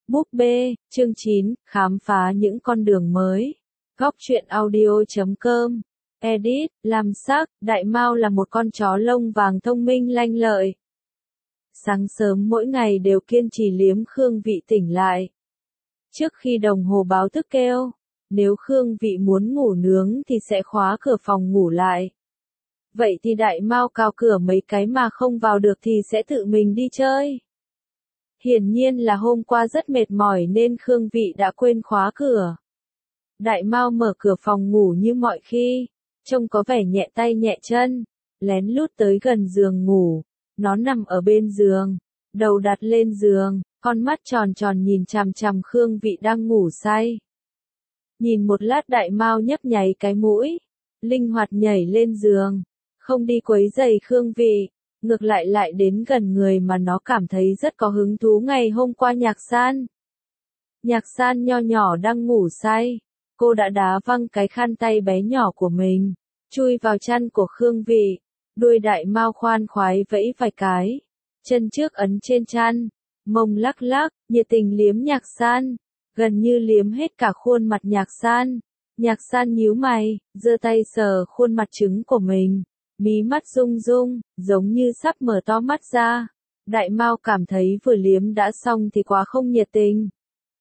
Búp bê, chương 9, khám phá những con đường mới. Góc truyện audio.com. Edit, làm sắc, Đại Mao là một con chó lông vàng thông minh lanh lợi. Sáng sớm mỗi ngày đều kiên trì liếm Khương Vị tỉnh lại. Trước khi đồng hồ báo thức kêu, nếu Khương Vị muốn ngủ nướng thì sẽ khóa cửa phòng ngủ lại. Vậy thì Đại Mao cào cửa mấy cái mà không vào được thì sẽ tự mình đi chơi. Hiển nhiên là hôm qua rất mệt mỏi nên Khương Vị đã quên khóa cửa. Đại Mao mở cửa phòng ngủ như mọi khi, trông có vẻ nhẹ tay nhẹ chân, lén lút tới gần giường ngủ. Nó nằm ở bên giường, đầu đặt lên giường, con mắt tròn tròn nhìn chằm chằm Khương Vị đang ngủ say. Nhìn một lát Đại Mao nhấp nháy cái mũi, linh hoạt nhảy lên giường, không đi quấy rầy Khương Vị. Ngược lại đến gần người mà nó cảm thấy rất có hứng thú ngày hôm qua Nhạc San. Nhạc San nho nhỏ đang ngủ say, cô đã đá văng cái khăn tay bé nhỏ của mình, chui vào chăn của Khương Vị, đuôi Đại Mao khoan khoái vẫy vài cái, chân trước ấn trên chăn, mông lắc lắc, nhiệt tình liếm Nhạc San, gần như liếm hết cả khuôn mặt Nhạc San. Nhạc San nhíu mày, giơ tay sờ khuôn mặt trứng của mình. Mí mắt rung rung, giống như sắp mở to mắt ra. Đại Mao cảm thấy vừa liếm đã xong thì quá không nhiệt tình.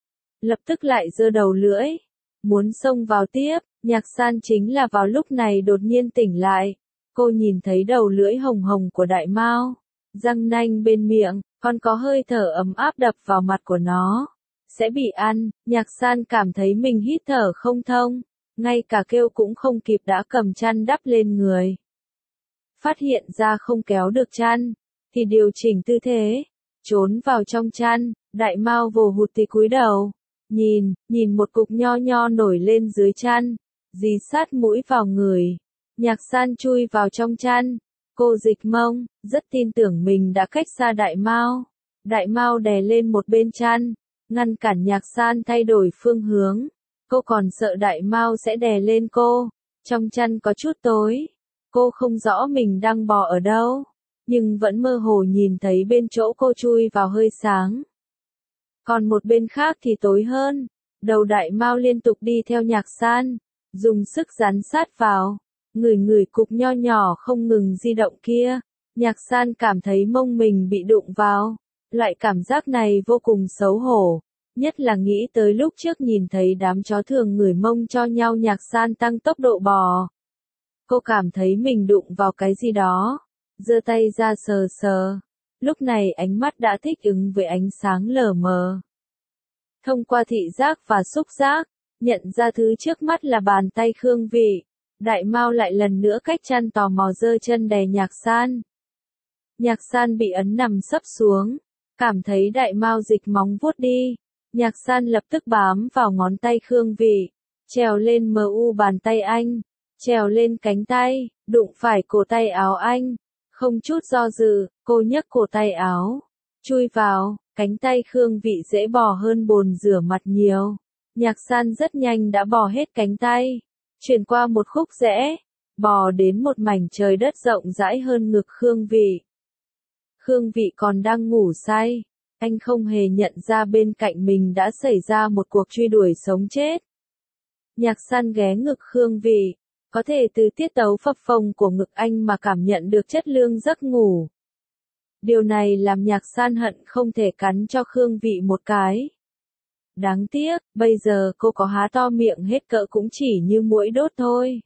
Lập tức lại giơ đầu lưỡi, muốn xông vào tiếp. Nhạc San chính là vào lúc này đột nhiên tỉnh lại. Cô nhìn thấy đầu lưỡi hồng hồng của Đại Mao, răng nanh bên miệng, còn có hơi thở ấm áp đập vào mặt của nó. Sẽ bị ăn. Nhạc San cảm thấy mình hít thở không thông, ngay cả kêu cũng không kịp đã cầm chăn đắp lên người. Phát hiện ra không kéo được chăn, thì điều chỉnh tư thế, trốn vào trong chăn. Đại Mao vồ hụt thì cúi đầu, nhìn một cục nho nho nổi lên dưới chăn, dí sát mũi vào người. Nhạc San chui vào trong chăn, cô dịch mông, rất tin tưởng mình đã cách xa Đại Mao. Đại Mao đè lên một bên chăn, ngăn cản Nhạc San thay đổi phương hướng. Cô còn sợ Đại Mao sẽ đè lên cô. Trong chăn có chút tối. Cô không rõ mình đang bò ở đâu, nhưng vẫn mơ hồ nhìn thấy bên chỗ cô chui vào hơi sáng. Còn một bên khác thì tối hơn. Đầu Đại Mao liên tục đi theo Nhạc San, dùng sức dán sát vào, ngửi cục nho nhỏ không ngừng di động kia. Nhạc San cảm thấy mông mình bị đụng vào. Loại cảm giác này vô cùng xấu hổ, nhất là nghĩ tới lúc trước nhìn thấy đám chó thường ngửi mông cho nhau. Nhạc San tăng tốc độ bò. Cô cảm thấy mình đụng vào cái gì đó, giơ tay ra sờ sờ. Lúc này ánh mắt đã thích ứng với ánh sáng lờ mờ. Thông qua thị giác và xúc giác, nhận ra thứ trước mắt là bàn tay Khương Vị. Đại Mao lại lần nữa cách chăn tò mò giơ chân đè Nhạc San. Nhạc San bị ấn nằm sấp xuống, cảm thấy Đại Mao dịch móng vuốt đi. Nhạc San lập tức bám vào ngón tay Khương Vị, trèo lên bàn tay anh. Trèo lên cánh tay, đụng phải cổ tay áo anh. Không chút do dự, cô nhấc cổ tay áo, chui vào. Cánh tay Khương Vị dễ bò hơn bồn rửa mặt nhiều. Nhạc San rất nhanh đã bò hết cánh tay, chuyển qua một khúc rẽ, bò đến một mảnh trời đất rộng rãi hơn ngực Khương Vị. Khương Vị còn đang ngủ say, anh không hề nhận ra bên cạnh mình đã xảy ra một cuộc truy đuổi sống chết. Nhạc San ghé ngực Khương Vị, có thể từ tiết tấu phập phồng của ngực anh mà cảm nhận được chất lương giấc ngủ. Điều này làm Nhạc San hận không thể cắn cho Khương Vị một cái. Đáng tiếc, bây giờ cô có há to miệng hết cỡ cũng chỉ như muỗi đốt thôi.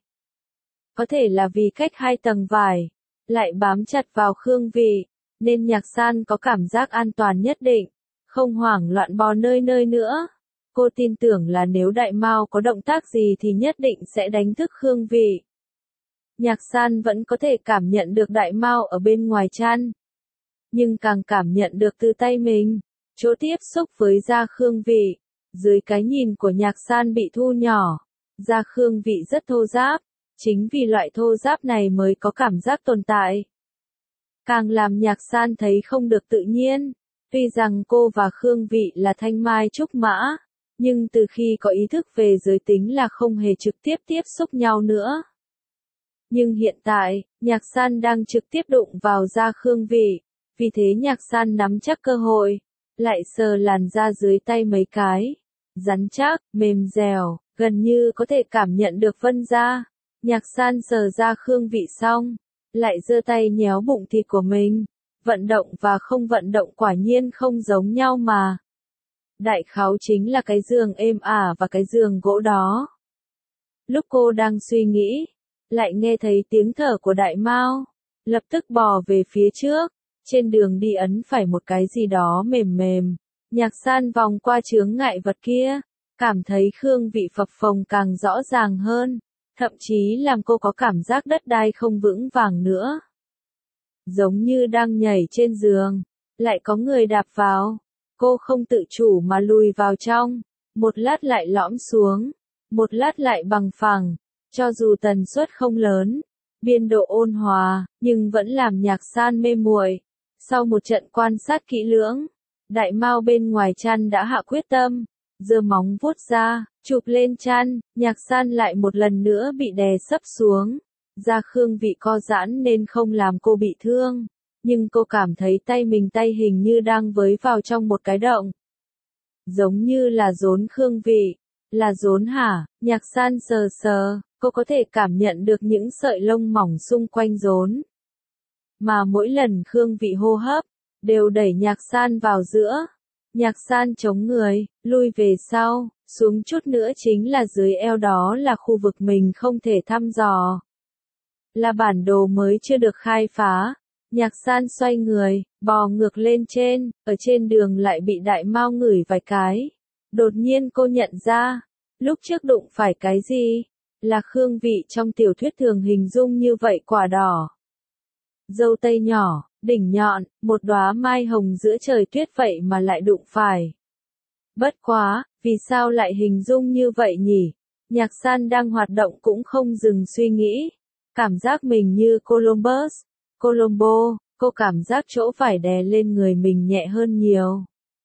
Có thể là vì cách 2 tầng vải, lại bám chặt vào Khương Vị, nên Nhạc San có cảm giác an toàn nhất định, không hoảng loạn bò nơi nữa. Cô tin tưởng là nếu Đại Mao có động tác gì thì nhất định sẽ đánh thức Khương Vị. Nhạc San vẫn có thể cảm nhận được Đại Mao ở bên ngoài chăn, nhưng càng cảm nhận được từ tay mình, chỗ tiếp xúc với da Khương Vị. Dưới cái nhìn của Nhạc San bị thu nhỏ, da Khương Vị rất thô ráp, chính vì loại thô ráp này mới có cảm giác tồn tại. Càng làm Nhạc San thấy không được tự nhiên. Tuy rằng cô và Khương Vị là thanh mai trúc mã, nhưng từ khi có ý thức về giới tính là không hề trực tiếp tiếp xúc nhau nữa. Nhưng hiện tại, Nhạc San đang trực tiếp đụng vào da Khương Vị, vì thế Nhạc San nắm chắc cơ hội, lại sờ làn da dưới tay mấy cái. Rắn chắc, mềm dẻo, gần như có thể cảm nhận được vân da. Nhạc San sờ ra Khương Vị xong, lại giơ tay nhéo bụng thịt của mình. Vận động và không vận động quả nhiên không giống nhau mà. Đại khái chính là cái giường êm ả và cái giường gỗ đó. Lúc cô đang suy nghĩ, lại nghe thấy tiếng thở của Đại Mao, lập tức bò về phía trước, trên đường đi ấn phải một cái gì đó mềm mềm. Nhạc San vòng qua chướng ngại vật kia, cảm thấy Khương Vị phập phồng càng rõ ràng hơn, thậm chí làm cô có cảm giác đất đai không vững vàng nữa. Giống như đang nhảy trên giường, lại có người đạp vào, cô không tự chủ mà lùi vào trong, một lát lại lõm xuống, một lát lại bằng phẳng, cho dù tần suất không lớn, biên độ ôn hòa, nhưng vẫn làm Nhạc San mê muội. Sau một trận quan sát kỹ lưỡng, Đại Mao bên ngoài chăn đã hạ quyết tâm, giơ móng vuốt ra, chụp lên chăn, Nhạc San lại một lần nữa bị đè sấp xuống. Da Khương Vị co giãn nên không làm cô bị thương, nhưng cô cảm thấy tay hình như đang với vào trong một cái động. Giống như là rốn Khương Vị. Là rốn hả? Nhạc San sờ sờ, cô có thể cảm nhận được những sợi lông mỏng xung quanh rốn. Mà mỗi lần Khương Vị hô hấp, đều đẩy Nhạc San vào giữa. Nhạc San chống người, lui về sau, xuống chút nữa chính là dưới eo, đó là khu vực mình không thể thăm dò. Là bản đồ mới chưa được khai phá. Nhạc San xoay người, bò ngược lên trên, ở trên đường lại bị Đại Mao ngửi vài cái. Đột nhiên cô nhận ra, lúc trước đụng phải cái gì? Là Khương Vị trong tiểu thuyết thường hình dung như vậy, quả đỏ. Dâu tây nhỏ, đỉnh nhọn, một đóa mai hồng giữa trời tuyết vậy mà lại đụng phải. Bất quá, vì sao lại hình dung như vậy nhỉ? Nhạc San đang hoạt động cũng không dừng suy nghĩ. Cảm giác mình như Colombo, cô cảm giác chỗ vải đè lên người mình nhẹ hơn nhiều.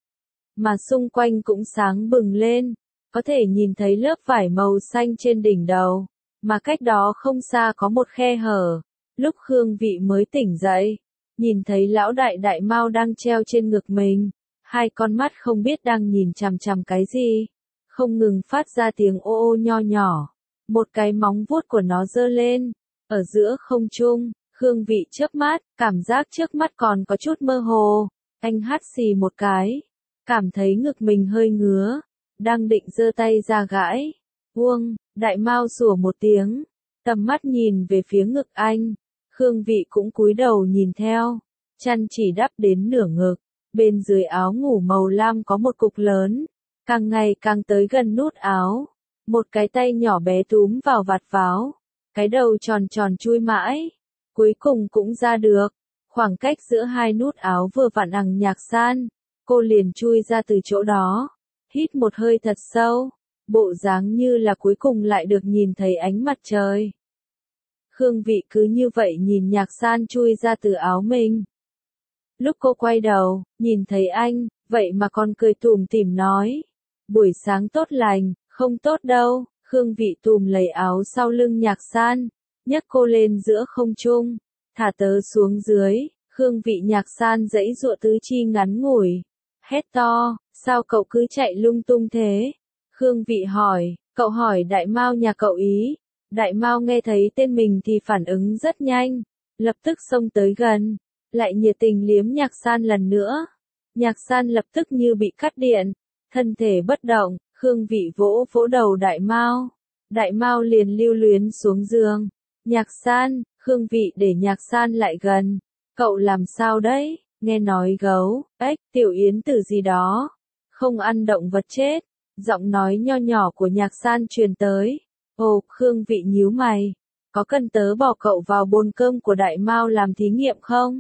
Mà xung quanh cũng sáng bừng lên, có thể nhìn thấy lớp vải màu xanh trên đỉnh đầu, mà cách đó không xa có một khe hở. Lúc Khương Vị mới tỉnh dậy, nhìn thấy lão Đại Mao đang treo trên ngực mình, hai con mắt không biết đang nhìn chằm chằm cái gì, không ngừng phát ra tiếng ô ô nho nhỏ. Một cái móng vuốt của nó giơ lên, ở giữa không trung, Khương Vị chớp mắt, cảm giác trước mắt còn có chút mơ hồ. Anh hắt xì một cái, cảm thấy ngực mình hơi ngứa, đang định giơ tay ra gãi. Đại Mao sủa một tiếng, tầm mắt nhìn về phía ngực anh. Khương Vị cũng cúi đầu nhìn theo, chăn chỉ đắp đến nửa ngực, bên dưới áo ngủ màu lam có một cục lớn, càng ngày càng tới gần nút áo. Một cái tay nhỏ bé túm vào vạt áo, cái đầu tròn tròn chui mãi, cuối cùng cũng ra được. Khoảng cách giữa hai nút áo vừa vặn bằng Nhạc San, cô liền chui ra từ chỗ đó, hít một hơi thật sâu, bộ dáng như là cuối cùng lại được nhìn thấy ánh mặt trời. Khương Vị cứ như vậy nhìn Nhạc San chui ra từ áo mình. Lúc cô quay đầu, nhìn thấy anh, vậy mà còn cười tủm tỉm nói, buổi sáng tốt lành. Không tốt đâu. Khương Vị túm lấy áo sau lưng Nhạc San, nhấc cô lên giữa không trung, thả tớ xuống dưới. Khương Vị Nhạc San giãy giụa tứ chi ngắn ngủi, hét to, sao cậu cứ chạy lung tung thế? Khương Vị hỏi, cậu hỏi Đại Mao nhà cậu ý. Đại Mao nghe thấy tên mình thì phản ứng rất nhanh, lập tức xông tới gần, lại nhiệt tình liếm Nhạc San lần nữa. Nhạc San lập tức như bị cắt điện, thân thể bất động. Khương Vị vỗ vỗ đầu Đại Mao. Đại Mao liền lưu luyến xuống giường. Nhạc San, Khương Vị để Nhạc San lại gần. Cậu làm sao đấy? Nghe nói gấu, ếch, tiểu yến tử gì đó, không ăn động vật chết. Giọng nói nho nhỏ của Nhạc San truyền tới. Ồ, Khương Vị nhíu mày. Có cần tớ bỏ cậu vào bồn cơm của Đại Mao làm thí nghiệm không?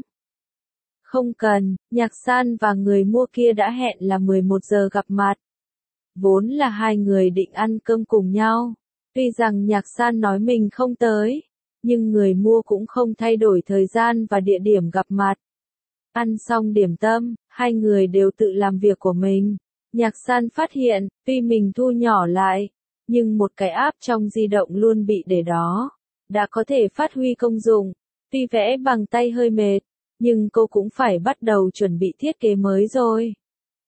Không cần, Nhạc San và người mua kia đã hẹn là 11 giờ gặp mặt. Vốn là hai người định ăn cơm cùng nhau. Tuy rằng Nhạc San nói mình không tới, nhưng người mua cũng không thay đổi thời gian và địa điểm gặp mặt. Ăn xong điểm tâm, hai người đều tự làm việc của mình. Nhạc San phát hiện, tuy mình thu nhỏ lại, nhưng một cái app trong di động luôn bị để đó, đã có thể phát huy công dụng. Tuy vẽ bằng tay hơi mệt, nhưng cô cũng phải bắt đầu chuẩn bị thiết kế mới rồi.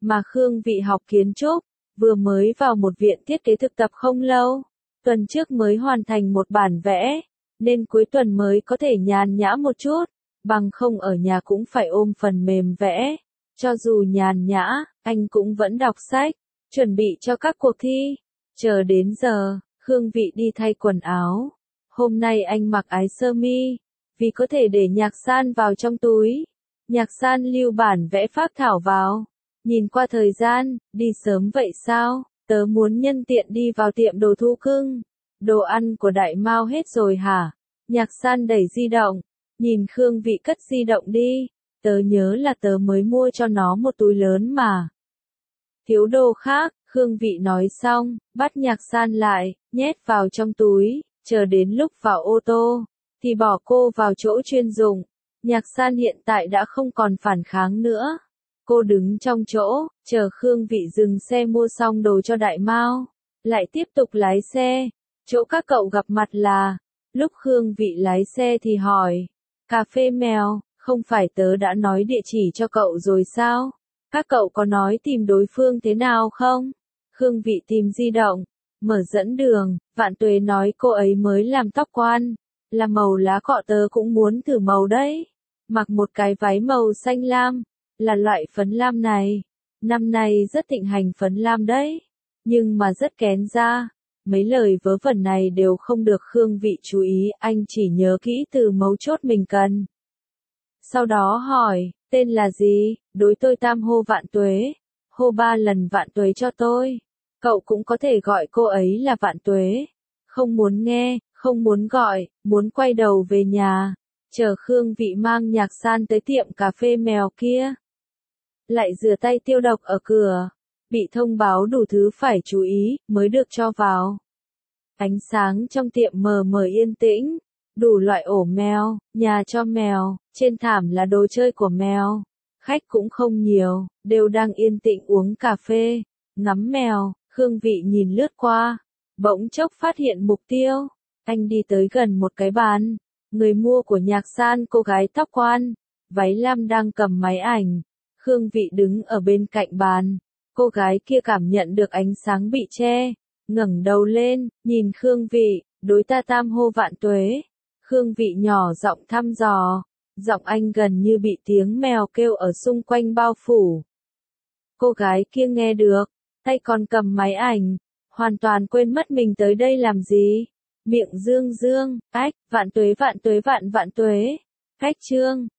mà Khương Vị học kiến trúc, vừa mới vào một viện thiết kế thực tập không lâu, tuần trước mới hoàn thành một bản vẽ, nên cuối tuần mới có thể nhàn nhã một chút, bằng không ở nhà cũng phải ôm phần mềm vẽ. Cho dù nhàn nhã, anh cũng vẫn đọc sách, chuẩn bị cho các cuộc thi. Chờ đến giờ, Khương Vị đi thay quần áo. Hôm nay anh mặc áo sơ mi, vì có thể để nhạc san vào trong túi. Nhạc san lưu bản vẽ phác thảo vào. Nhìn qua thời gian, đi sớm vậy sao? Tớ muốn nhân tiện đi vào tiệm đồ thú cưng. Đồ ăn của Đại Mao hết rồi hả? Nhạc san đẩy di động. Nhìn Khương Vị cất di động đi. Tớ nhớ là tớ mới mua cho nó một túi lớn mà. Thiếu đồ khác, Khương Vị nói xong, bắt nhạc san lại, nhét vào trong túi, chờ đến lúc vào ô tô, thì bỏ cô vào chỗ chuyên dụng. Nhạc san hiện tại đã không còn phản kháng nữa. Cô đứng trong chỗ, chờ Khương Vị dừng xe mua xong đồ cho Đại Mao, lại tiếp tục lái xe. Chỗ các cậu gặp mặt là, lúc Khương Vị lái xe thì hỏi, cà phê mèo, không phải tớ đã nói địa chỉ cho cậu rồi sao? Các cậu có nói tìm đối phương thế nào không? Khương Vị tìm di động, mở dẫn đường, Vạn Tuế nói cô ấy mới làm tóc quan, là màu lá cọ tớ cũng muốn thử màu đấy. Mặc một cái váy màu xanh lam, là loại phấn lam này. Năm nay rất thịnh hành phấn lam đấy, nhưng mà rất kén da. Mấy lời vớ vẩn này đều không được Khương Vị chú ý, anh chỉ nhớ kỹ từ mấu chốt mình cần. Sau đó hỏi, tên là gì? Đối tôi tam hô Vạn Tuế. Hô 3 lần Vạn Tuế cho tôi. Cậu cũng có thể gọi cô ấy là Vạn Tuế. Không muốn nghe, không muốn gọi, muốn quay đầu về nhà. Chờ Khương Vị mang nhạc san tới tiệm cà phê mèo kia. Lại rửa tay tiêu độc ở cửa. Bị thông báo đủ thứ phải chú ý, mới được cho vào. Ánh sáng trong tiệm mờ mờ yên tĩnh. Đủ loại ổ mèo, nhà cho mèo, trên thảm là đồ chơi của mèo. Khách cũng không nhiều, đều đang yên tĩnh uống cà phê, ngắm mèo. Khương Vị nhìn lướt qua, bỗng chốc phát hiện mục tiêu. Anh đi tới gần một cái bàn. Người mua của nhạc san cô gái tóc quan, váy lam đang cầm máy ảnh. Khương Vị đứng ở bên cạnh bàn. Cô gái kia cảm nhận được ánh sáng bị che, ngẩng đầu lên, nhìn Khương Vị, đối ta tam hô Vạn Tuế. Khương Vị nhỏ giọng thăm dò, giọng anh gần như bị tiếng mèo kêu ở xung quanh bao phủ. Cô gái kia nghe được, tay còn cầm máy ảnh, hoàn toàn quên mất mình tới đây làm gì. Miệng dương dương, ách, Vạn Tuế Vạn Tuế Vạn Vạn Tuế. Khách trương,